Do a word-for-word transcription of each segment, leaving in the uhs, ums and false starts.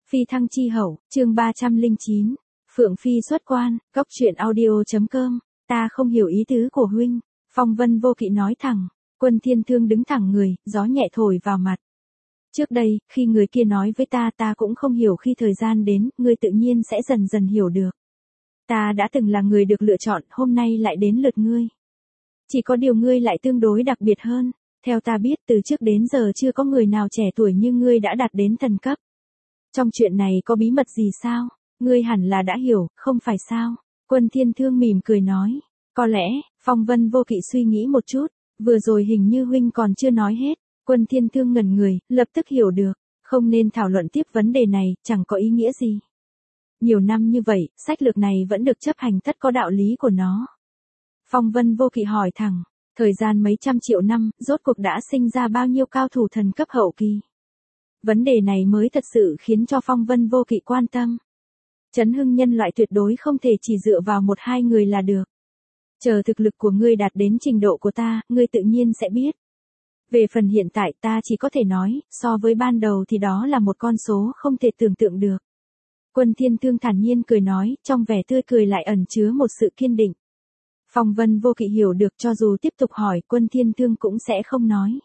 Phi thăng chi hậu, chương ba trăm lẻ chín. Phượng Phi xuất quan, góc truyện audio.com. Ta không hiểu ý tứ của huynh. Phong Vân Vô Kỵ nói thẳng. Quân Thiên Thương đứng thẳng người, gió nhẹ thổi vào mặt. Trước đây, khi người kia nói với ta ta cũng không hiểu, khi thời gian đến, ngươi tự nhiên sẽ dần dần hiểu được. Ta đã từng là người được lựa chọn, hôm nay lại đến lượt ngươi. Chỉ có điều ngươi lại tương đối đặc biệt hơn. Theo ta biết, từ trước đến giờ chưa có người nào trẻ tuổi như ngươi đã đạt đến thần cấp. Trong chuyện này có bí mật gì sao? Ngươi hẳn là đã hiểu, không phải sao? Quân Thiên Thương mỉm cười nói. Có lẽ, Phong Vân Vô Kỵ suy nghĩ một chút, vừa rồi hình như huynh còn chưa nói hết. Quân Thiên Thương ngẩn người, lập tức hiểu được, không nên thảo luận tiếp vấn đề này, chẳng có ý nghĩa gì. Nhiều năm như vậy, sách lược này vẫn được chấp hành, tất có đạo lý của nó. Phong Vân Vô Kỵ hỏi thẳng, thời gian mấy trăm triệu năm, rốt cuộc đã sinh ra bao nhiêu cao thủ thần cấp hậu kỳ? Vấn đề này mới thật sự khiến cho Phong Vân Vô Kỵ quan tâm. Chấn hưng nhân loại tuyệt đối không thể chỉ dựa vào một hai người là được. Chờ thực lực của ngươi đạt đến trình độ của ta, ngươi tự nhiên sẽ biết. Về phần hiện tại ta chỉ có thể nói, so với ban đầu thì đó là một con số không thể tưởng tượng được. Quân Thiên Thương thản nhiên cười nói, trong vẻ tươi cười lại ẩn chứa một sự kiên định. Phong Vân Vô Kỵ hiểu được, cho dù tiếp tục hỏi, Quân Thiên Thương cũng sẽ không nói.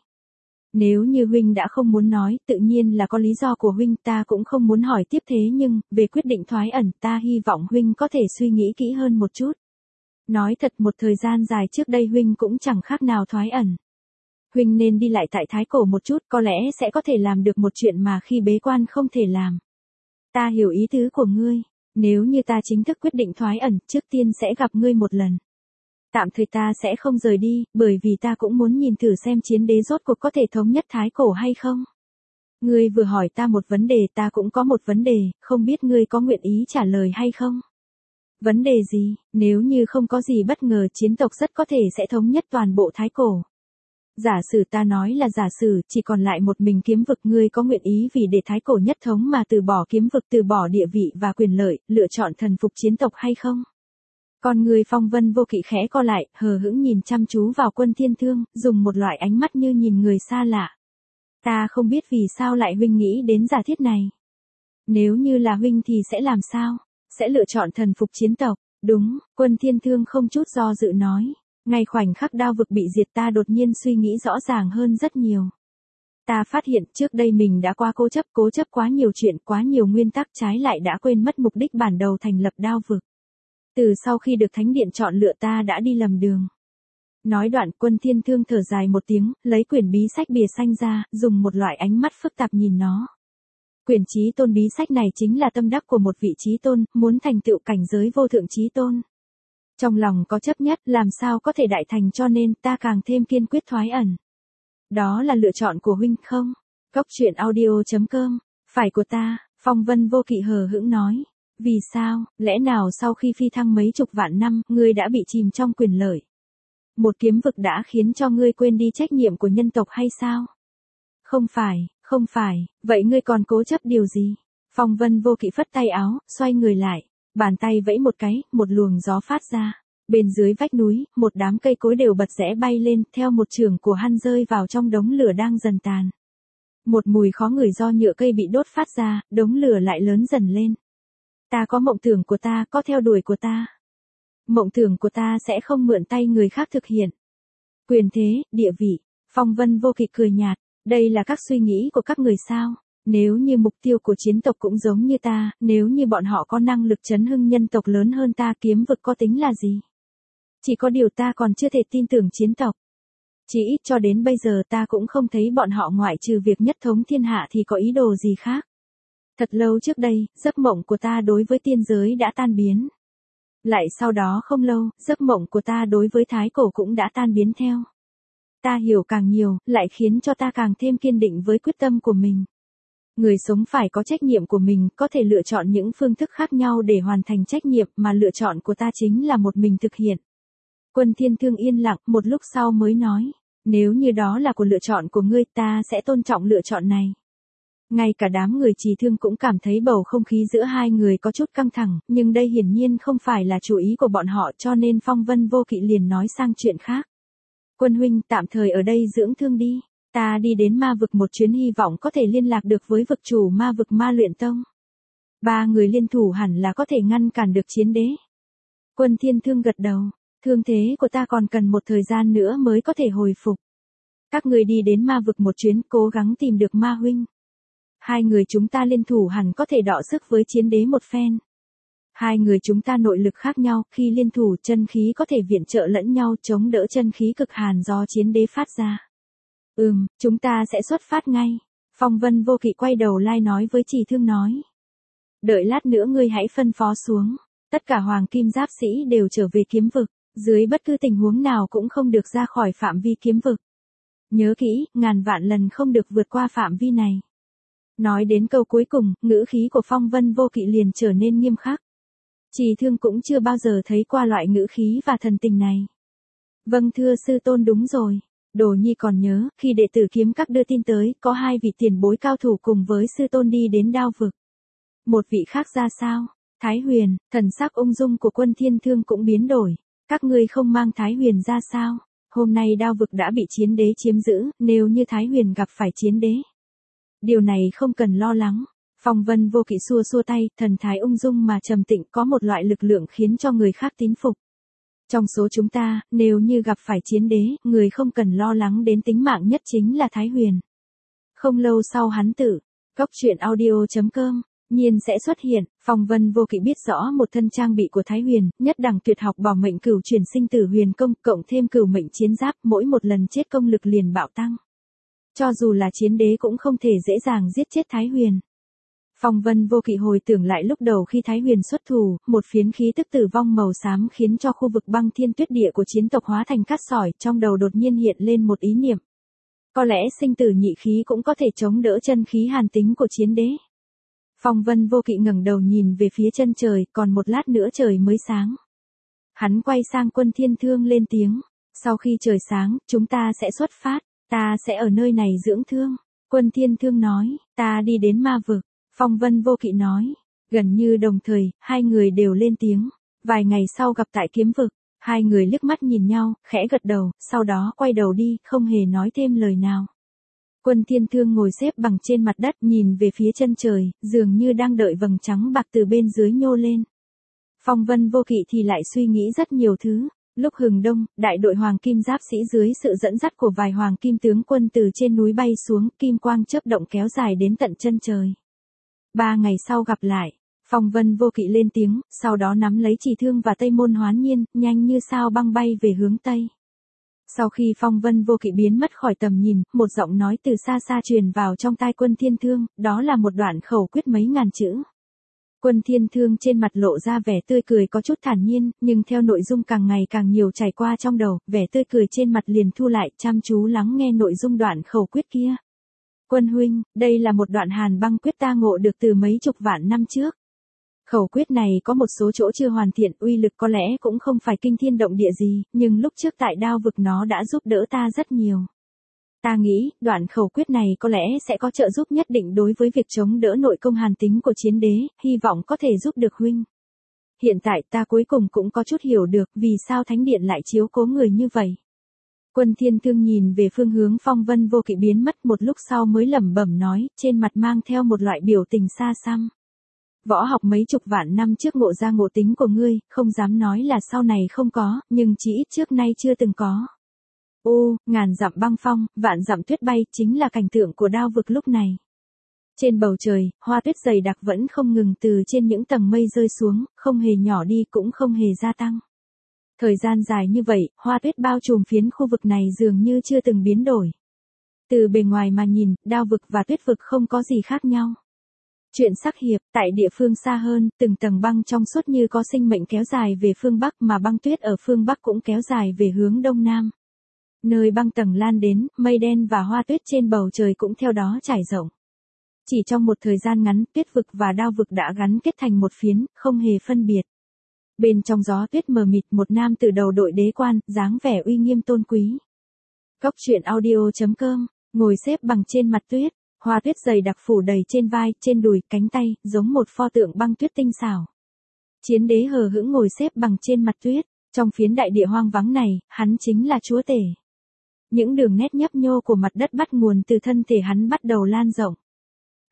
Nếu như huynh đã không muốn nói, tự nhiên là có lý do của huynh, ta cũng không muốn hỏi tiếp, thế nhưng, về quyết định thoái ẩn, ta hy vọng huynh có thể suy nghĩ kỹ hơn một chút. Nói thật, một thời gian dài trước đây huynh cũng chẳng khác nào thoái ẩn. Huynh nên đi lại tại Thái Cổ một chút, có lẽ sẽ có thể làm được một chuyện mà khi bế quan không thể làm. Ta hiểu ý tứ của ngươi, nếu như ta chính thức quyết định thoái ẩn, trước tiên sẽ gặp ngươi một lần. Tạm thời ta sẽ không rời đi, bởi vì ta cũng muốn nhìn thử xem chiến đế rốt cuộc có thể thống nhất Thái Cổ hay không. Ngươi vừa hỏi ta một vấn đề, ta cũng có một vấn đề, không biết ngươi có nguyện ý trả lời hay không? Vấn đề gì? Nếu như không có gì bất ngờ, chiến tộc rất có thể sẽ thống nhất toàn bộ Thái Cổ. Giả sử, ta nói là giả sử, chỉ còn lại một mình kiếm vực, ngươi có nguyện ý vì để Thái Cổ nhất thống mà từ bỏ kiếm vực, từ bỏ địa vị và quyền lợi, lựa chọn thần phục chiến tộc hay không? Con người Phong Vân Vô Kỵ khẽ co lại, hờ hững nhìn chăm chú vào Quân Thiên Thương, dùng một loại ánh mắt như nhìn người xa lạ. Ta không biết vì sao lại huynh nghĩ đến giả thiết này. Nếu như là huynh thì sẽ làm sao? Sẽ lựa chọn thần phục chiến tộc. Đúng, Quân Thiên Thương không chút do dự nói. Ngay khoảnh khắc đao vực bị diệt, ta đột nhiên suy nghĩ rõ ràng hơn rất nhiều. Ta phát hiện trước đây mình đã quá cố chấp, cố chấp quá nhiều chuyện, quá nhiều nguyên tắc, trái lại đã quên mất mục đích bản đầu thành lập đao vực. Từ sau khi được Thánh Điện chọn lựa, ta đã đi lầm đường. Nói đoạn, Quân Thiên Thương thở dài một tiếng, lấy quyển bí sách bìa xanh ra, dùng một loại ánh mắt phức tạp nhìn nó. Quyển chí tôn bí sách này chính là tâm đắc của một vị chí tôn, muốn thành tựu cảnh giới vô thượng chí tôn. Trong lòng có chấp nhất, làm sao có thể đại thành, cho nên ta càng thêm kiên quyết thoái ẩn. Đó là lựa chọn của huynh không? Góc truyện audio.com. Phải của ta, Phong Vân Vô Kỵ hờ hững nói. Vì sao, lẽ nào sau khi phi thăng mấy chục vạn năm, ngươi đã bị chìm trong quyền lợi? Một kiếm vực đã khiến cho ngươi quên đi trách nhiệm của nhân tộc hay sao? Không phải, không phải, vậy ngươi còn cố chấp điều gì? Phong Vân Vô Kỵ phất tay áo, xoay người lại, bàn tay vẫy một cái, một luồng gió phát ra. Bên dưới vách núi, một đám cây cối đều bật rẽ bay lên, theo một chưởng của hắn rơi vào trong đống lửa đang dần tàn. Một mùi khó ngửi do nhựa cây bị đốt phát ra, đống lửa lại lớn dần lên. Ta có mộng tưởng của ta, có theo đuổi của ta. Mộng tưởng của ta sẽ không mượn tay người khác thực hiện. Quyền thế, địa vị. Phong Vân Vô Kỵ cười nhạt, đây là các suy nghĩ của các người sao? Nếu như mục tiêu của chiến tộc cũng giống như ta, nếu như bọn họ có năng lực chấn hưng nhân tộc lớn hơn ta, kiếm vực có tính là gì? Chỉ có điều ta còn chưa thể tin tưởng chiến tộc. Chỉ ít cho đến bây giờ ta cũng không thấy bọn họ ngoại trừ việc nhất thống thiên hạ thì có ý đồ gì khác. Thật lâu trước đây, giấc mộng của ta đối với tiên giới đã tan biến. Lại sau đó không lâu, giấc mộng của ta đối với Thái Cổ cũng đã tan biến theo. Ta hiểu càng nhiều, lại khiến cho ta càng thêm kiên định với quyết tâm của mình. Người sống phải có trách nhiệm của mình, có thể lựa chọn những phương thức khác nhau để hoàn thành trách nhiệm, mà lựa chọn của ta chính là một mình thực hiện. Quân Thiên Thương yên lặng, một lúc sau mới nói, nếu như đó là của lựa chọn của ngươi, ta sẽ tôn trọng lựa chọn này. Ngay cả đám người Trì Thương cũng cảm thấy bầu không khí giữa hai người có chút căng thẳng, nhưng đây hiển nhiên không phải là chủ ý của bọn họ, cho nên Phong Vân Vô Kỵ liền nói sang chuyện khác. Quân huynh tạm thời ở đây dưỡng thương đi, ta đi đến ma vực một chuyến, hy vọng có thể liên lạc được với vực chủ ma vực Ma Luyện Tông. Ba người liên thủ hẳn là có thể ngăn cản được chiến đế. Quân Thiên Thương gật đầu, thương thế của ta còn cần một thời gian nữa mới có thể hồi phục. Các người đi đến ma vực một chuyến, cố gắng tìm được ma huynh. Hai người chúng ta liên thủ hẳn có thể đọ sức với chiến đế một phen. Hai người chúng ta nội lực khác nhau, khi liên thủ chân khí có thể viện trợ lẫn nhau chống đỡ chân khí cực hàn do chiến đế phát ra. Ừm, chúng ta sẽ xuất phát ngay. Phong Vân Vô Kỵ quay đầu lai nói với Trì Thương nói. Đợi lát nữa ngươi hãy phân phó xuống. Tất cả hoàng kim giáp sĩ đều trở về kiếm vực. Dưới bất cứ tình huống nào cũng không được ra khỏi phạm vi kiếm vực. Nhớ kỹ, ngàn vạn lần không được vượt qua phạm vi này. Nói đến câu cuối cùng, ngữ khí của Phong Vân Vô Kỵ liền trở nên nghiêm khắc. Trì Thương cũng chưa bao giờ thấy qua loại ngữ khí và thần tình này. Vâng thưa sư tôn, đúng rồi. Đồ nhi còn nhớ, khi đệ tử kiếm các đưa tin tới, có hai vị tiền bối cao thủ cùng với sư tôn đi đến đao vực. Một vị khác ra sao? Thái Huyền. Thần sắc ung dung của Quân Thiên Thương cũng biến đổi. Các ngươi không mang Thái Huyền ra sao? Hôm nay đao vực đã bị chiến đế chiếm giữ, nếu như Thái Huyền gặp phải chiến đế. Điều này không cần lo lắng. Phong Vân Vô Kỵ xua xua tay, thần thái ung dung mà trầm tĩnh, có một loại lực lượng khiến cho người khác tín phục. Trong số chúng ta, nếu như gặp phải chiến đế, người không cần lo lắng đến tính mạng nhất chính là Thái Huyền. Không lâu sau hắn tự, Cốc Truyện Audio chấm com, nhiên sẽ xuất hiện. Phong Vân Vô Kỵ biết rõ một thân trang bị của Thái Huyền, nhất đẳng tuyệt học bảo mệnh cửu chuyển sinh tử huyền công, cộng thêm cửu mệnh chiến giáp, mỗi một lần chết công lực liền bạo tăng. Cho dù là chiến đế cũng không thể dễ dàng giết chết Thái Huyền. Phong Vân Vô Kỵ hồi tưởng lại lúc đầu khi Thái Huyền xuất thủ, một phiến khí tức tử vong màu xám khiến cho khu vực băng thiên tuyết địa của chiến tộc hóa thành cát sỏi, trong đầu đột nhiên hiện lên một ý niệm. Có lẽ sinh tử nhị khí cũng có thể chống đỡ chân khí hàn tính của chiến đế. Phong Vân Vô Kỵ ngẩng đầu nhìn về phía chân trời, còn một lát nữa trời mới sáng. Hắn quay sang Quân Thiên Thương lên tiếng, sau khi trời sáng, chúng ta sẽ xuất phát, ta sẽ ở nơi này dưỡng thương. Quân Thiên Thương nói, ta đi đến ma vực. Phong Vân Vô Kỵ nói, gần như đồng thời, hai người đều lên tiếng. Vài ngày sau gặp tại kiếm vực, hai người liếc mắt nhìn nhau, khẽ gật đầu, sau đó quay đầu đi, không hề nói thêm lời nào. Quân Thiên Thương ngồi xếp bằng trên mặt đất, nhìn về phía chân trời, dường như đang đợi vầng trắng bạc từ bên dưới nhô lên. Phong Vân Vô Kỵ thì lại suy nghĩ rất nhiều thứ. Lúc hừng đông, đại đội hoàng kim giáp sĩ dưới sự dẫn dắt của vài hoàng kim tướng quân từ trên núi bay xuống, kim quang chớp động kéo dài đến tận chân trời. Ba ngày sau gặp lại, Phong Vân Vô Kỵ lên tiếng, sau đó nắm lấy Trì Thương và Tây Môn Hoán Nhiên, nhanh như sao băng bay về hướng Tây. Sau khi Phong Vân Vô Kỵ biến mất khỏi tầm nhìn, một giọng nói từ xa xa truyền vào trong tai Quân Thiên Thương, đó là một đoạn khẩu quyết mấy ngàn chữ. Quân Thiên Thương trên mặt lộ ra vẻ tươi cười có chút thản nhiên, nhưng theo nội dung càng ngày càng nhiều trải qua trong đầu, vẻ tươi cười trên mặt liền thu lại, chăm chú lắng nghe nội dung đoạn khẩu quyết kia. Quân huynh, đây là một đoạn hàn băng quyết ta ngộ được từ mấy chục vạn năm trước. Khẩu quyết này có một số chỗ chưa hoàn thiện, uy lực có lẽ cũng không phải kinh thiên động địa gì, nhưng lúc trước tại đao vực nó đã giúp đỡ ta rất nhiều. Ta nghĩ, đoạn khẩu quyết này có lẽ sẽ có trợ giúp nhất định đối với việc chống đỡ nội công hàn tính của chiến đế, hy vọng có thể giúp được huynh. Hiện tại ta cuối cùng cũng có chút hiểu được vì sao Thánh Điện lại chiếu cố người như vậy. Quân Thiên Thương nhìn về phương hướng Phong Vân Vô Kỵ biến mất, một lúc sau mới lẩm bẩm nói, trên mặt mang theo một loại biểu tình xa xăm. Võ học mấy chục vạn năm trước ngộ ra ngộ tính của ngươi, không dám nói là sau này không có, nhưng chỉ ít trước nay chưa từng có. Ô, ngàn dặm băng phong, vạn dặm tuyết bay, chính là cảnh tượng của đao vực lúc này. Trên bầu trời, hoa tuyết dày đặc vẫn không ngừng từ trên những tầng mây rơi xuống, không hề nhỏ đi cũng không hề gia tăng. Thời gian dài như vậy, hoa tuyết bao trùm phiến khu vực này dường như chưa từng biến đổi. Từ bề ngoài mà nhìn, đao vực và tuyết vực không có gì khác nhau. Chuyện sắc hiệp, tại địa phương xa hơn, từng tầng băng trong suốt như có sinh mệnh kéo dài về phương Bắc, mà băng tuyết ở phương Bắc cũng kéo dài về hướng Đông Nam. Nơi băng tầng lan đến, mây đen và hoa tuyết trên bầu trời cũng theo đó trải rộng. Chỉ trong một thời gian ngắn, tuyết vực và đao vực đã gắn kết thành một phiến, không hề phân biệt. Bên trong gió tuyết mờ mịt, một nam từ đầu đội đế quan, dáng vẻ uy nghiêm tôn quý. Cốc Truyện Audio chấm com, ngồi xếp bằng trên mặt tuyết, hoa tuyết dày đặc phủ đầy trên vai, trên đùi, cánh tay, giống một pho tượng băng tuyết tinh xảo. Chiến đế hờ hững ngồi xếp bằng trên mặt tuyết, trong phiến đại địa hoang vắng này, hắn chính là chúa tể. Những đường nét nhấp nhô của mặt đất bắt nguồn từ thân thể hắn bắt đầu lan rộng.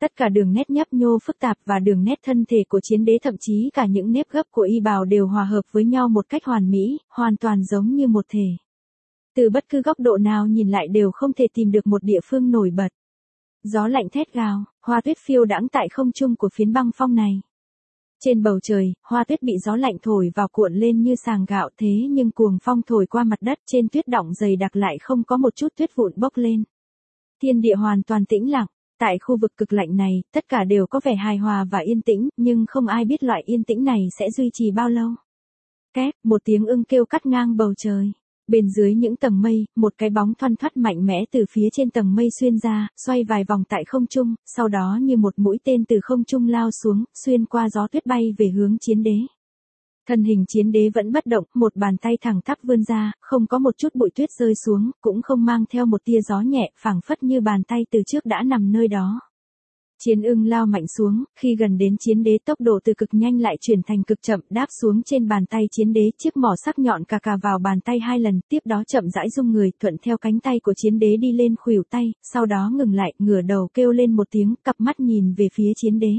Tất cả đường nét nhấp nhô phức tạp và đường nét thân thể của chiến đế, thậm chí cả những nếp gấp của y bào đều hòa hợp với nhau một cách hoàn mỹ, hoàn toàn giống như một thể. Từ bất cứ góc độ nào nhìn lại đều không thể tìm được một địa phương nổi bật. Gió lạnh thét gào, hoa tuyết phiêu đãng tại không trung của phiến băng phong này. Trên bầu trời, hoa tuyết bị gió lạnh thổi vào cuộn lên như sàng gạo, thế nhưng cuồng phong thổi qua mặt đất, trên tuyết đọng dày đặc lại không có một chút tuyết vụn bốc lên. Thiên địa hoàn toàn tĩnh lặng. Tại khu vực cực lạnh này, tất cả đều có vẻ hài hòa và yên tĩnh, nhưng không ai biết loại yên tĩnh này sẽ duy trì bao lâu. Két, một tiếng ưng kêu cắt ngang bầu trời. Bên dưới những tầng mây, một cái bóng thoăn thoắt mạnh mẽ từ phía trên tầng mây xuyên ra, xoay vài vòng tại không trung, sau đó như một mũi tên từ không trung lao xuống, xuyên qua gió tuyết bay về hướng chiến đế. Thân hình chiến đế vẫn bất động, một bàn tay thẳng tắp vươn ra, không có một chút bụi tuyết rơi xuống, cũng không mang theo một tia gió nhẹ, phảng phất như bàn tay từ trước đã nằm nơi đó. Chiến ưng lao mạnh xuống, khi gần đến chiến đế tốc độ từ cực nhanh lại chuyển thành cực chậm, đáp xuống trên bàn tay chiến đế, chiếc mỏ sắc nhọn cà cà vào bàn tay hai lần, tiếp đó chậm rãi rung người, thuận theo cánh tay của chiến đế đi lên khuỷu tay, sau đó ngừng lại, ngửa đầu kêu lên một tiếng, cặp mắt nhìn về phía chiến đế.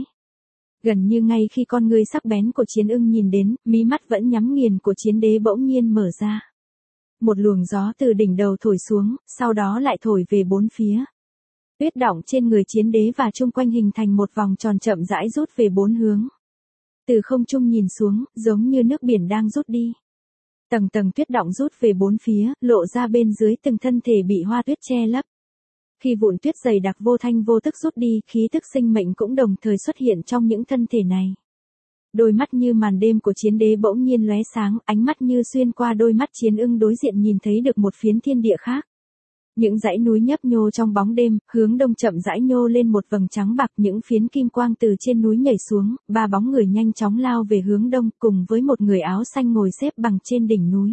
Gần như ngay khi con ngươi sắc bén của chiến ưng nhìn đến, mí mắt vẫn nhắm nghiền của chiến đế bỗng nhiên mở ra. Một luồng gió từ đỉnh đầu thổi xuống, sau đó lại thổi về bốn phía. Tuyết đọng trên người chiến đế và chung quanh hình thành một vòng tròn chậm rãi rút về bốn hướng. Từ không trung nhìn xuống, giống như nước biển đang rút đi. Tầng tầng tuyết đọng rút về bốn phía, lộ ra bên dưới từng thân thể bị hoa tuyết che lấp. Khi vụn tuyết dày đặc vô thanh vô tức rút đi, khí tức sinh mệnh cũng đồng thời xuất hiện trong những thân thể này. Đôi mắt như màn đêm của chiến đế bỗng nhiên lóe sáng, ánh mắt như xuyên qua đôi mắt chiến ưng đối diện nhìn thấy được một phiến thiên địa khác. Những dãy núi nhấp nhô trong bóng đêm, hướng đông chậm rãi nhô lên một vầng trắng bạc, những phiến kim quang từ trên núi nhảy xuống, ba bóng người nhanh chóng lao về hướng đông, cùng với một người áo xanh ngồi xếp bằng trên đỉnh núi.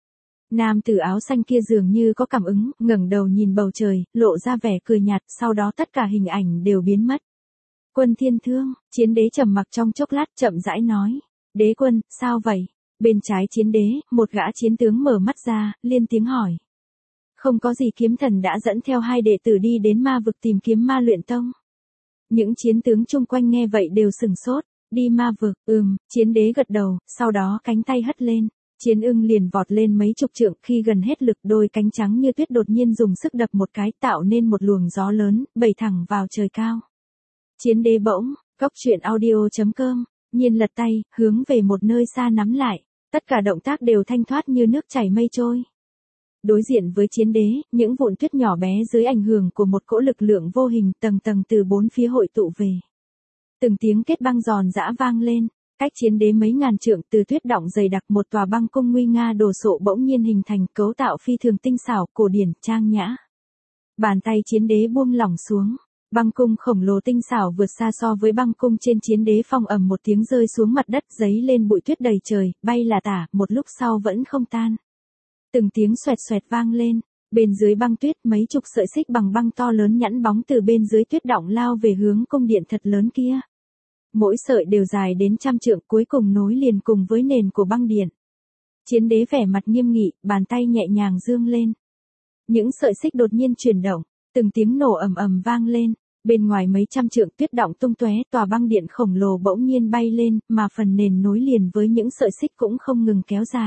Nam tử áo xanh kia dường như có cảm ứng, ngẩng đầu nhìn bầu trời, lộ ra vẻ cười nhạt, sau đó tất cả hình ảnh đều biến mất. Quân Thiên Thương, chiến đế trầm mặc trong chốc lát, chậm rãi nói. Đế quân, sao vậy? Bên trái chiến đế, một gã chiến tướng mở mắt ra, liên tiếng hỏi. Không có gì, kiếm thần đã dẫn theo hai đệ tử đi đến ma vực tìm kiếm ma luyện tông. Những chiến tướng chung quanh nghe vậy đều sửng sốt. Đi ma vực, ừm, chiến đế gật đầu, sau đó cánh tay hất lên. Chiến ưng liền vọt lên mấy chục trượng, khi gần hết lực đôi cánh trắng như tuyết đột nhiên dùng sức đập một cái, tạo nên một luồng gió lớn, bẩy thẳng vào trời cao. Chiến đế bỗng, cốc truyện audio chấm com, nhiên lật tay, hướng về một nơi xa nắm lại, tất cả động tác đều thanh thoát như nước chảy mây trôi. Đối diện với chiến đế, những vụn tuyết nhỏ bé dưới ảnh hưởng của một cỗ lực lượng vô hình tầng tầng từ bốn phía hội tụ về. Từng tiếng kết băng giòn giã vang lên. Cách chiến đế mấy ngàn trượng, từ tuyết đọng dày đặc, một tòa băng cung nguy nga đồ sộ bỗng nhiên hình thành, cấu tạo phi thường tinh xảo, cổ điển, trang nhã. Bàn tay chiến đế buông lỏng xuống, băng cung khổng lồ tinh xảo vượt xa so với băng cung trên chiến đế phong, ầm một tiếng rơi xuống mặt đất, giấy lên bụi tuyết đầy trời, bay là tả, một lúc sau vẫn không tan. Từng tiếng xoẹt xoẹt vang lên, bên dưới băng tuyết mấy chục sợi xích bằng băng to lớn nhẵn bóng từ bên dưới tuyết đọng lao về hướng cung điện thật lớn kia. Mỗi sợi đều dài đến trăm trượng, cuối cùng nối liền cùng với nền của băng điện. Chiến đế vẻ mặt nghiêm nghị, bàn tay nhẹ nhàng dương lên. Những sợi xích đột nhiên chuyển động, từng tiếng nổ ầm ầm vang lên. Bên ngoài mấy trăm trượng tuyết đọng tung tóe, tòa băng điện khổng lồ bỗng nhiên bay lên, mà phần nền nối liền với những sợi xích cũng không ngừng kéo dài.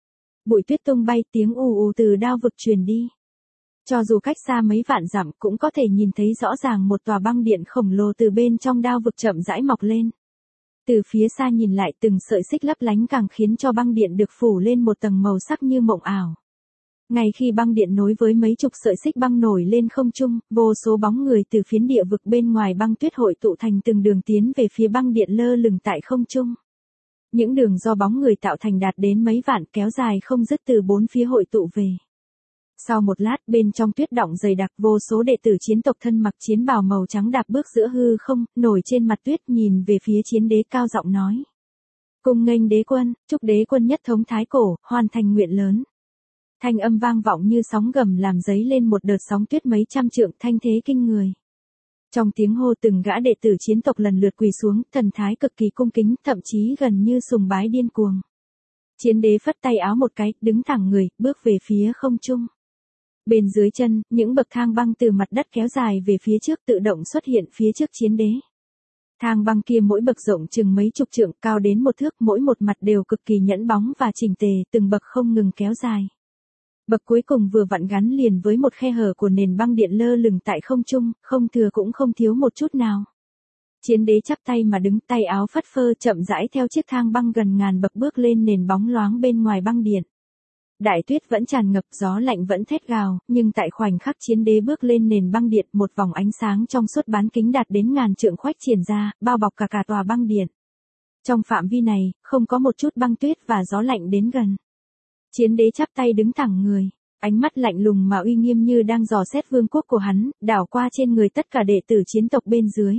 Bụi tuyết tung bay, tiếng ù ù từ đao vực truyền đi. Cho dù cách xa mấy vạn dặm cũng có thể nhìn thấy rõ ràng một tòa băng điện khổng lồ từ bên trong đao vực chậm rãi mọc lên. Từ phía xa nhìn lại, từng sợi xích lấp lánh càng khiến cho băng điện được phủ lên một tầng màu sắc như mộng ảo. Ngay khi băng điện nối với mấy chục sợi xích băng nổi lên không trung, vô số bóng người từ phiến địa vực bên ngoài băng tuyết hội tụ thành từng đường tiến về phía băng điện lơ lửng tại không trung. Những đường do bóng người tạo thành đạt đến mấy vạn, kéo dài không dứt từ bốn phía hội tụ về. Sau một lát, bên trong tuyết đọng dày đặc, vô số đệ tử chiến tộc thân mặc chiến bào màu trắng đạp bước giữa hư không, nổi trên mặt tuyết, nhìn về phía chiến đế, cao giọng nói. Cung nghênh đế quân, chúc đế quân nhất thống thái cổ, hoàn thành nguyện lớn. Thanh âm vang vọng như sóng gầm, làm dấy lên một đợt sóng tuyết mấy trăm trượng, thanh thế kinh người. Trong tiếng hô, từng gã đệ tử chiến tộc lần lượt quỳ xuống, thần thái cực kỳ cung kính, thậm chí gần như sùng bái điên cuồng. Chiến đế phất tay áo một cái, đứng thẳng người, bước về phía không trung. Bên dưới chân, những bậc thang băng từ mặt đất kéo dài về phía trước tự động xuất hiện phía trước chiến đế. Thang băng kia mỗi bậc rộng chừng mấy chục trượng, cao đến một thước, mỗi một mặt đều cực kỳ nhẵn bóng và chỉnh tề, từng bậc không ngừng kéo dài. Bậc cuối cùng vừa vặn gắn liền với một khe hở của nền băng điện lơ lửng tại không trung, không thừa cũng không thiếu một chút nào. Chiến đế chắp tay mà đứng, tay áo phất phơ chậm rãi theo chiếc thang băng gần ngàn bậc bước lên nền bóng loáng bên ngoài băng điện. Đại tuyết vẫn tràn ngập, gió lạnh vẫn thét gào, nhưng tại khoảnh khắc chiến đế bước lên nền băng điện, một vòng ánh sáng trong suốt bán kính đạt đến ngàn trượng khuếch triển ra, bao bọc cả cả tòa băng điện. Trong phạm vi này, không có một chút băng tuyết và gió lạnh đến gần. Chiến đế chắp tay đứng thẳng người, ánh mắt lạnh lùng mà uy nghiêm như đang dò xét vương quốc của hắn, đảo qua trên người tất cả đệ tử chiến tộc bên dưới.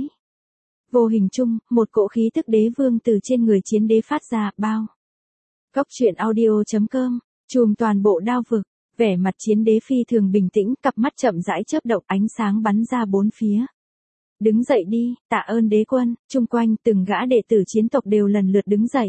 Vô hình chung, một cỗ khí tức đế vương từ trên người chiến đế phát ra, bao. Góc truyện audio chấm com, trùm toàn bộ đao vực, vẻ mặt chiến đế phi thường bình tĩnh, cặp mắt chậm rãi chớp động, ánh sáng bắn ra bốn phía. Đứng dậy đi, tạ ơn đế quân. Chung quanh từng gã đệ tử chiến tộc đều lần lượt đứng dậy.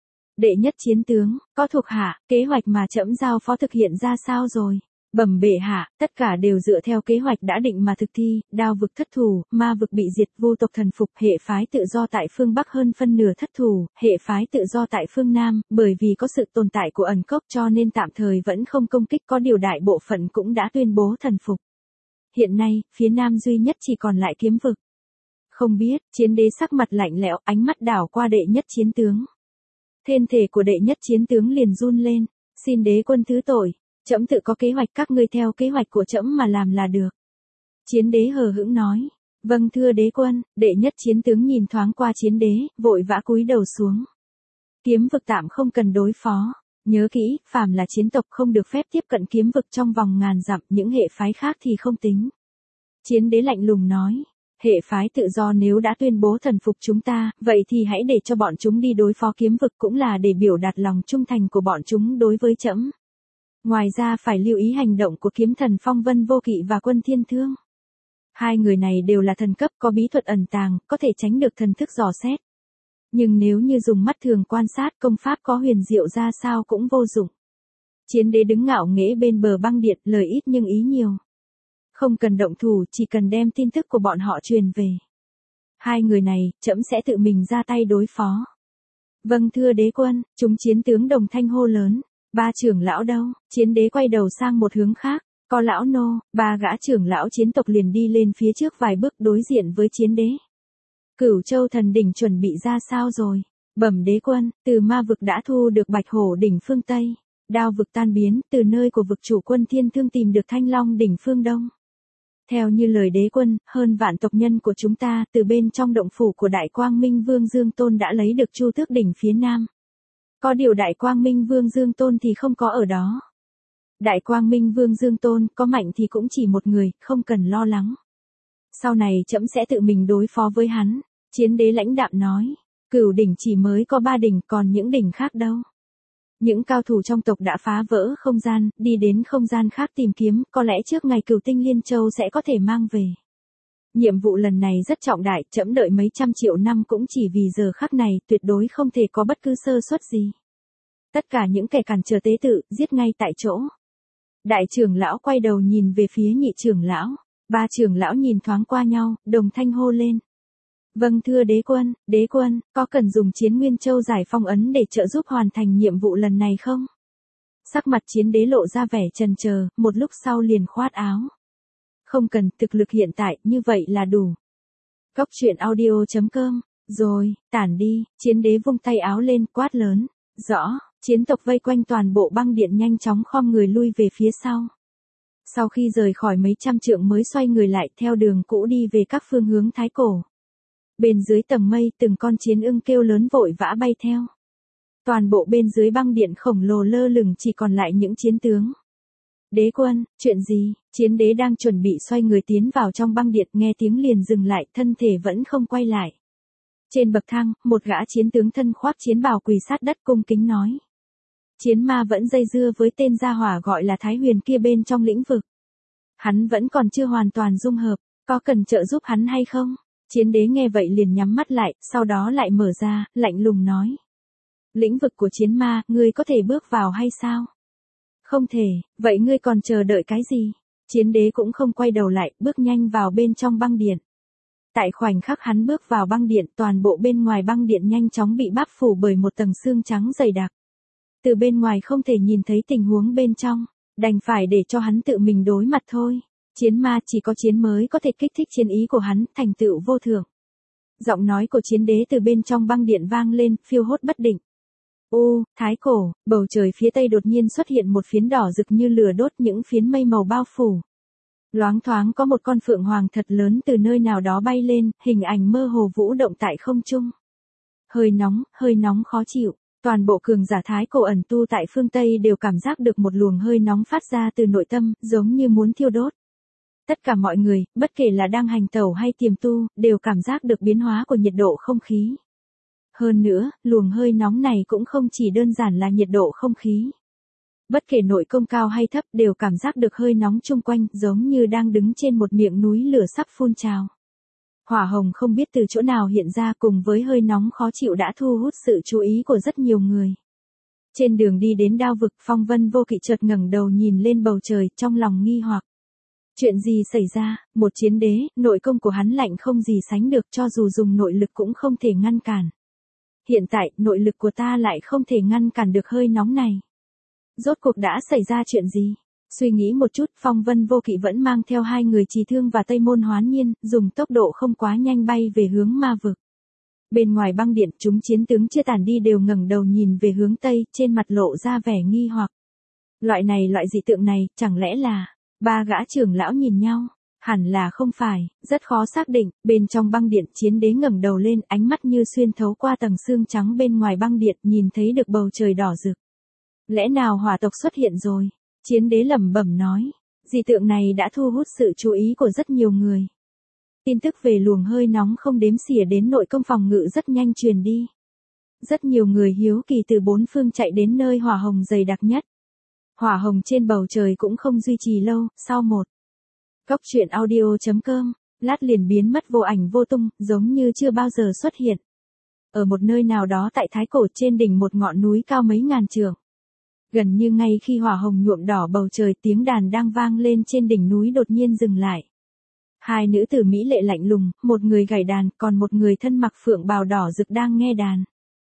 Đệ nhất chiến tướng, có thuộc hạ, kế hoạch mà trẫm giao phó thực hiện ra sao rồi? Bẩm bệ hạ, tất cả đều dựa theo kế hoạch đã định mà thực thi, đao vực thất thủ, ma vực bị diệt, vô tộc thần phục, hệ phái tự do tại phương Bắc hơn phân nửa thất thủ, hệ phái tự do tại phương Nam, bởi vì có sự tồn tại của ẩn cốc cho nên tạm thời vẫn không công kích, có điều đại bộ phận cũng đã tuyên bố thần phục. Hiện nay, phía Nam duy nhất chỉ còn lại kiếm vực. Không biết, chiến đế sắc mặt lạnh lẽo, ánh mắt đảo qua đệ nhất chiến tướng. Thân thể của đệ nhất chiến tướng liền run lên, xin đế quân thứ tội. Trẫm tự có kế hoạch, các ngươi theo kế hoạch của trẫm mà làm là được. Chiến đế hờ hững nói. Vâng thưa đế quân. Đệ nhất chiến tướng nhìn thoáng qua chiến đế, vội vã cúi đầu xuống. Kiếm vực tạm không cần đối phó. Nhớ kỹ, phàm là chiến tộc không được phép tiếp cận kiếm vực trong vòng ngàn dặm, những hệ phái khác thì không tính. Chiến đế lạnh lùng nói. Hệ phái tự do nếu đã tuyên bố thần phục chúng ta, vậy thì hãy để cho bọn chúng đi đối phó kiếm vực, cũng là để biểu đạt lòng trung thành của bọn chúng đối với trẫm. Ngoài ra phải lưu ý hành động của kiếm thần Phong Vân Vô Kỵ và Quân Thiên Thương. Hai người này đều là thần cấp, có bí thuật ẩn tàng, có thể tránh được thần thức dò xét. Nhưng nếu như dùng mắt thường quan sát, công pháp có huyền diệu ra sao cũng vô dụng. Chiến đế đứng ngạo nghễ bên bờ băng điện, lời ít nhưng ý nhiều. Không cần động thủ, chỉ cần đem tin tức của bọn họ truyền về. Hai người này, trẫm sẽ tự mình ra tay đối phó. Vâng thưa đế quân. Chúng chiến tướng đồng thanh hô lớn. Ba trưởng lão đâu? Chiến đế quay đầu sang một hướng khác. Có lão nô. Ba gã trưởng lão chiến tộc liền đi lên phía trước vài bước đối diện với chiến đế. Cửu Châu thần đỉnh chuẩn bị ra sao rồi? Bẩm đế quân, từ ma vực đã thu được Bạch Hổ đỉnh phương Tây. Đao vực tan biến, từ nơi của vực chủ Quân Thiên Thương tìm được Thanh Long đỉnh phương Đông. Theo như lời đế quân, hơn vạn tộc nhân của chúng ta từ bên trong động phủ của Đại Quang Minh Vương Dương Tôn đã lấy được Chu Tước đỉnh phía Nam. Có điều Đại Quang Minh Vương Dương Tôn thì không có ở đó. Đại Quang Minh Vương Dương Tôn có mạnh thì cũng chỉ một người, không cần lo lắng. Sau này trẫm sẽ tự mình đối phó với hắn. Chiến đế lãnh đạm nói. Cửu đỉnh chỉ mới có ba đỉnh, còn những đỉnh khác đâu? Những cao thủ trong tộc đã phá vỡ không gian, đi đến không gian khác tìm kiếm, có lẽ trước ngày Cửu Tinh Liên Châu sẽ có thể mang về. Nhiệm vụ lần này rất trọng đại, trẫm đợi mấy trăm triệu năm cũng chỉ vì giờ khắc này, tuyệt đối không thể có bất cứ sơ suất gì. Tất cả những kẻ cản trở tế tự, giết ngay tại chỗ. Đại trưởng lão quay đầu nhìn về phía nhị trưởng lão. Ba trưởng lão nhìn thoáng qua nhau, đồng thanh hô lên. Vâng thưa đế quân. Đế quân, có cần dùng Chiến Nguyên Châu giải phong ấn để trợ giúp hoàn thành nhiệm vụ lần này không? Sắc mặt chiến đế lộ ra vẻ chần chờ, một lúc sau liền khoát áo. Không cần, thực lực hiện tại, như vậy là đủ. Góc truyện audio chấm com. Rồi, tản đi. Chiến đế vung tay áo lên, quát lớn. Rõ. Chiến tộc vây quanh toàn bộ băng điện nhanh chóng khom người lui về phía sau. Sau khi rời khỏi mấy trăm trượng mới xoay người lại theo đường cũ đi về các phương hướng thái cổ. Bên dưới tầng mây từng con chiến ưng kêu lớn vội vã bay theo. Toàn bộ bên dưới băng điện khổng lồ lơ lửng chỉ còn lại những chiến tướng. Đế quân, chuyện gì? Chiến đế đang chuẩn bị xoay người tiến vào trong băng điện, nghe tiếng liền dừng lại, thân thể vẫn không quay lại. Trên bậc thang, một gã chiến tướng thân khoác chiến bào quỳ sát đất cung kính nói. Chiến ma vẫn dây dưa với tên gia hỏa gọi là Thái Huyền kia bên trong lĩnh vực. Hắn vẫn còn chưa hoàn toàn dung hợp, có cần trợ giúp hắn hay không? Chiến đế nghe vậy liền nhắm mắt lại, sau đó lại mở ra, lạnh lùng nói. Lĩnh vực của chiến ma, ngươi có thể bước vào hay sao? Không thể, vậy ngươi còn chờ đợi cái gì? Chiến đế cũng không quay đầu lại, bước nhanh vào bên trong băng điện. Tại khoảnh khắc hắn bước vào băng điện, toàn bộ bên ngoài băng điện nhanh chóng bị báp phủ bởi một tầng xương trắng dày đặc. Từ bên ngoài không thể nhìn thấy tình huống bên trong, đành phải để cho hắn tự mình đối mặt thôi. Chiến ma chỉ có chiến mới có thể kích thích chiến ý của hắn, thành tựu vô thượng. Giọng nói của chiến đế từ bên trong băng điện vang lên, phiêu hốt bất định. U, thái cổ, bầu trời phía tây đột nhiên xuất hiện một phiến đỏ rực như lửa đốt, những phiến mây màu bao phủ. Loáng thoáng có một con phượng hoàng thật lớn từ nơi nào đó bay lên, hình ảnh mơ hồ vũ động tại không trung. Hơi nóng, hơi nóng khó chịu, toàn bộ cường giả thái cổ ẩn tu tại phương Tây đều cảm giác được một luồng hơi nóng phát ra từ nội tâm, giống như muốn thiêu đốt. Tất cả mọi người, bất kể là đang hành tẩu hay tiềm tu, đều cảm giác được biến hóa của nhiệt độ không khí. Hơn nữa, luồng hơi nóng này cũng không chỉ đơn giản là nhiệt độ không khí. Bất kể nội công cao hay thấp đều cảm giác được hơi nóng chung quanh, giống như đang đứng trên một miệng núi lửa sắp phun trào. Hỏa hồng không biết từ chỗ nào hiện ra, cùng với hơi nóng khó chịu đã thu hút sự chú ý của rất nhiều người. Trên đường đi đến Đao vực, Phong Vân Vô Kỵ chợt ngẩng đầu nhìn lên bầu trời, trong lòng nghi hoặc. Chuyện gì xảy ra? Một chiến đế, nội công của hắn lạnh không gì sánh được, cho dù dùng nội lực cũng không thể ngăn cản. Hiện tại, nội lực của ta lại không thể ngăn cản được hơi nóng này. Rốt cuộc đã xảy ra chuyện gì? Suy nghĩ một chút, Phong Vân Vô Kỵ vẫn mang theo hai người Trì Thương và Tây Môn Hoán Nhiên, dùng tốc độ không quá nhanh bay về hướng ma vực. Bên ngoài băng điện, chúng chiến tướng chưa tản đi đều ngẩng đầu nhìn về hướng Tây, trên mặt lộ ra vẻ nghi hoặc. Loại này loại dị tượng này, chẳng lẽ là... Ba gã trưởng lão nhìn nhau, hẳn là không phải, rất khó xác định. Bên trong băng điện, chiến đế ngẩng đầu lên, ánh mắt như xuyên thấu qua tầng xương trắng bên ngoài băng điện, nhìn thấy được bầu trời đỏ rực. Lẽ nào hỏa tộc xuất hiện rồi? Chiến đế lẩm bẩm nói, dị tượng này đã thu hút sự chú ý của rất nhiều người. Tin tức về luồng hơi nóng không đếm xỉa đến nội công phòng ngự rất nhanh truyền đi. Rất nhiều người hiếu kỳ từ bốn phương chạy đến nơi hỏa hồng dày đặc nhất. Hỏa hồng trên bầu trời cũng không duy trì lâu, sau một. Góc truyện audio.com, lát liền biến mất vô ảnh vô tung, giống như chưa bao giờ xuất hiện. Ở một nơi nào đó tại Thái Cổ, trên đỉnh một ngọn núi cao mấy ngàn trượng. Gần như ngay khi hỏa hồng nhuộm đỏ bầu trời, tiếng đàn đang vang lên trên đỉnh núi đột nhiên dừng lại. Hai nữ tử mỹ lệ lạnh lùng, một người gảy đàn, còn một người thân mặc phượng bào đỏ rực đang nghe đàn.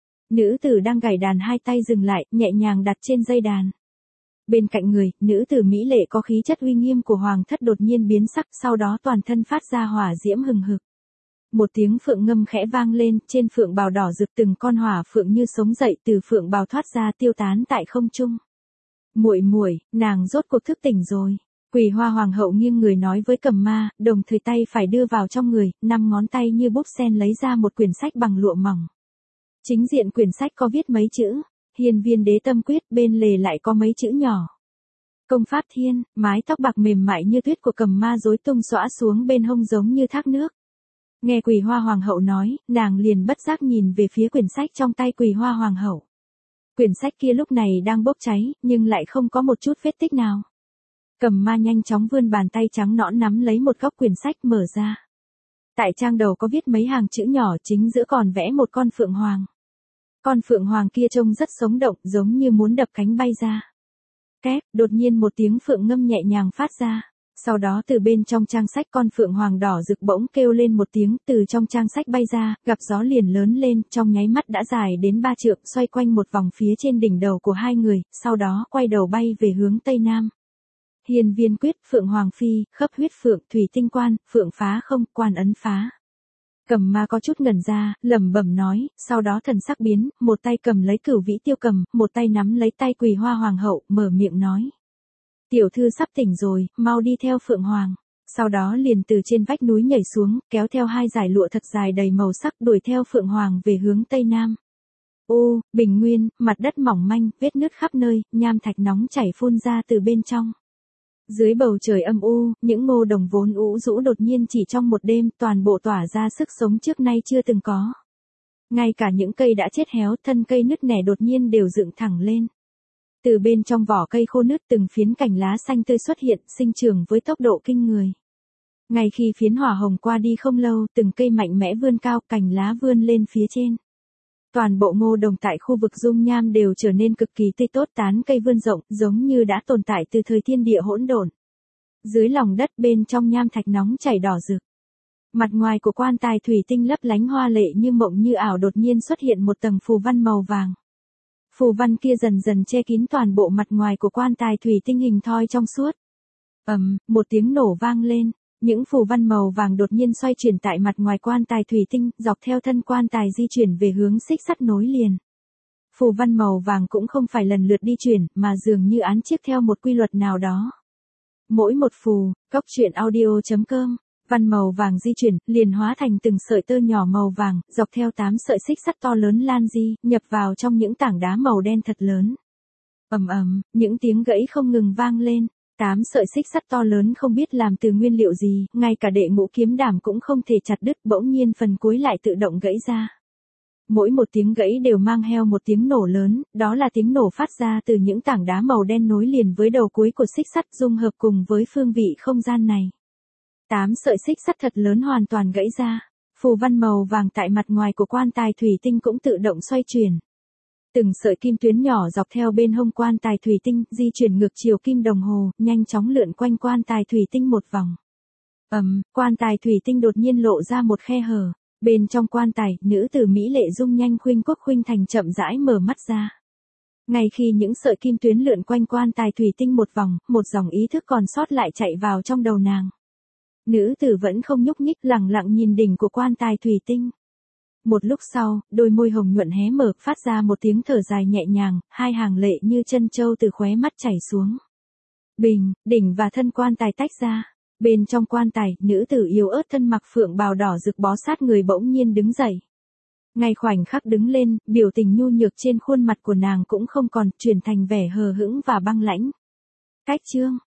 Nữ tử đang gảy đàn hai tay dừng lại, nhẹ nhàng đặt trên dây đàn. Bên cạnh người, nữ tử mỹ lệ có khí chất uy nghiêm của hoàng thất đột nhiên biến sắc, sau đó toàn thân phát ra hỏa diễm hừng hực. Một tiếng phượng ngâm khẽ vang lên, trên phượng bào đỏ rực từng con hỏa phượng như sống dậy từ phượng bào thoát ra, tiêu tán tại không trung. Muội muội, nàng rốt cuộc thức tỉnh rồi. Quỳ Hoa hoàng hậu nghiêng người nói với Cầm Ma, đồng thời tay phải đưa vào trong người, năm ngón tay như búp sen lấy ra một quyển sách bằng lụa mỏng. Chính diện quyển sách có viết mấy chữ, Hiên Viên Đế Tâm Quyết, bên lề lại có mấy chữ nhỏ. Công pháp thiên. Mái tóc bạc mềm mại như tuyết của Cầm Ma rối tung xõa xuống bên hông giống như thác nước. Nghe Quỳ Hoa hoàng hậu nói, nàng liền bất giác nhìn về phía quyển sách trong tay Quỳ Hoa hoàng hậu. Quyển sách kia lúc này đang bốc cháy, nhưng lại không có một chút vết tích nào. Cầm Ma nhanh chóng vươn bàn tay trắng nõn nắm lấy một góc quyển sách, mở ra. Tại trang đầu có viết mấy hàng chữ nhỏ, chính giữa còn vẽ một con phượng hoàng. Con phượng hoàng kia trông rất sống động, giống như muốn đập cánh bay ra. Két, đột nhiên một tiếng phượng ngâm nhẹ nhàng phát ra. Sau đó từ bên trong trang sách, con phượng hoàng đỏ rực bỗng kêu lên một tiếng, từ trong trang sách bay ra, gặp gió liền lớn lên, trong nháy mắt đã dài đến ba trượng, xoay quanh một vòng phía trên đỉnh đầu của hai người, sau đó quay đầu bay về hướng tây nam. Hiên Viên Quyết, Phượng Hoàng Phi, Khấp Huyết Phượng, Thủy Tinh Quan, Phượng Phá Không, Quan Ấn Phá. Cầm Ma có chút ngẩn ra, lẩm bẩm nói, sau đó thần sắc biến, một tay cầm lấy Cửu Vĩ Tiêu Cầm, một tay nắm lấy tay Quỳ Hoa hoàng hậu, mở miệng nói: "Tiểu thư sắp tỉnh rồi, mau đi theo Phượng Hoàng." Sau đó liền từ trên vách núi nhảy xuống, kéo theo hai dải lụa thật dài đầy màu sắc, đuổi theo Phượng Hoàng về hướng tây nam. Ô, bình nguyên, mặt đất mỏng manh, vết nứt khắp nơi, nham thạch nóng chảy phun ra từ bên trong. Dưới bầu trời âm u, những ngô đồng vốn ũ rũ đột nhiên chỉ trong một đêm, toàn bộ tỏa ra sức sống trước nay chưa từng có. Ngay cả những cây đã chết héo, thân cây nứt nẻ đột nhiên đều dựng thẳng lên. Từ bên trong vỏ cây khô nứt, từng phiến cành lá xanh tươi xuất hiện, sinh trưởng với tốc độ kinh người. Ngay khi phiến hỏa hồng qua đi không lâu, từng cây mạnh mẽ vươn cao, cành lá vươn lên phía trên. Toàn bộ ngô đồng tại khu vực dung nham đều trở nên cực kỳ tươi tốt, tán cây vươn rộng, giống như đã tồn tại từ thời thiên địa hỗn độn. Dưới lòng đất bên trong nham thạch nóng chảy đỏ rực. Mặt ngoài của quan tài thủy tinh lấp lánh hoa lệ như mộng như ảo, đột nhiên xuất hiện một tầng phù văn màu vàng. Phù văn kia dần dần che kín toàn bộ mặt ngoài của quan tài thủy tinh hình thoi trong suốt. Ầm, một tiếng nổ vang lên, những phù văn màu vàng đột nhiên xoay chuyển tại mặt ngoài quan tài thủy tinh, dọc theo thân quan tài di chuyển về hướng xích sắt nối liền. Phù văn màu vàng cũng không phải lần lượt đi chuyển, mà dường như án chiếc theo một quy luật nào đó. Mỗi một phù, cốc truyện audio chấm com, văn màu vàng di chuyển, liền hóa thành từng sợi tơ nhỏ màu vàng, dọc theo tám sợi xích sắt to lớn lan di, nhập vào trong những tảng đá màu đen thật lớn. Ầm ầm, những tiếng gãy không ngừng vang lên, tám sợi xích sắt to lớn không biết làm từ nguyên liệu gì, ngay cả đệ ngũ kiếm đảm cũng không thể chặt đứt, bỗng nhiên phần cuối lại tự động gãy ra. Mỗi một tiếng gãy đều mang theo một tiếng nổ lớn, đó là tiếng nổ phát ra từ những tảng đá màu đen nối liền với đầu cuối của xích sắt dung hợp cùng với phương vị không gian này. Tám sợi xích sắt thật lớn hoàn toàn gãy ra, phù văn màu vàng tại mặt ngoài của quan tài thủy tinh cũng tự động xoay chuyển. Từng sợi kim tuyến nhỏ dọc theo bên hông quan tài thủy tinh, di chuyển ngược chiều kim đồng hồ, nhanh chóng lượn quanh quan tài thủy tinh một vòng. Ầm, quan tài thủy tinh đột nhiên lộ ra một khe hở. Bên trong quan tài, nữ tử mỹ lệ dung nhanh khuynh quốc khuynh thành chậm rãi mở mắt ra. Ngay khi những sợi kim tuyến lượn quanh quan tài thủy tinh một vòng, một dòng ý thức còn sót lại chạy vào trong đầu nàng. Nữ tử vẫn không nhúc nhích, lặng lặng nhìn đỉnh của quan tài thủy tinh. Một lúc sau, đôi môi hồng nhuận hé mở, phát ra một tiếng thở dài nhẹ nhàng, hai hàng lệ như chân châu từ khóe mắt chảy xuống. Bình, đỉnh và thân quan tài tách ra. Bên trong quan tài, nữ tử yếu ớt thân mặc phượng bào đỏ rực bó sát người bỗng nhiên đứng dậy. Ngay khoảnh khắc đứng lên, biểu tình nhu nhược trên khuôn mặt của nàng cũng không còn, chuyển thành vẻ hờ hững và băng lãnh. Cách chương